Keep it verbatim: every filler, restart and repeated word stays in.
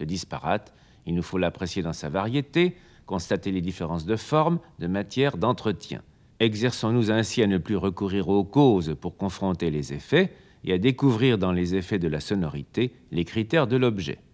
Ce disparate, il nous faut l'apprécier dans sa variété, constater les différences de forme, de matière, d'entretien. Exerçons-nous ainsi à ne plus recourir aux causes pour confronter les effets et à découvrir dans les effets de la sonorité les critères de l'objet.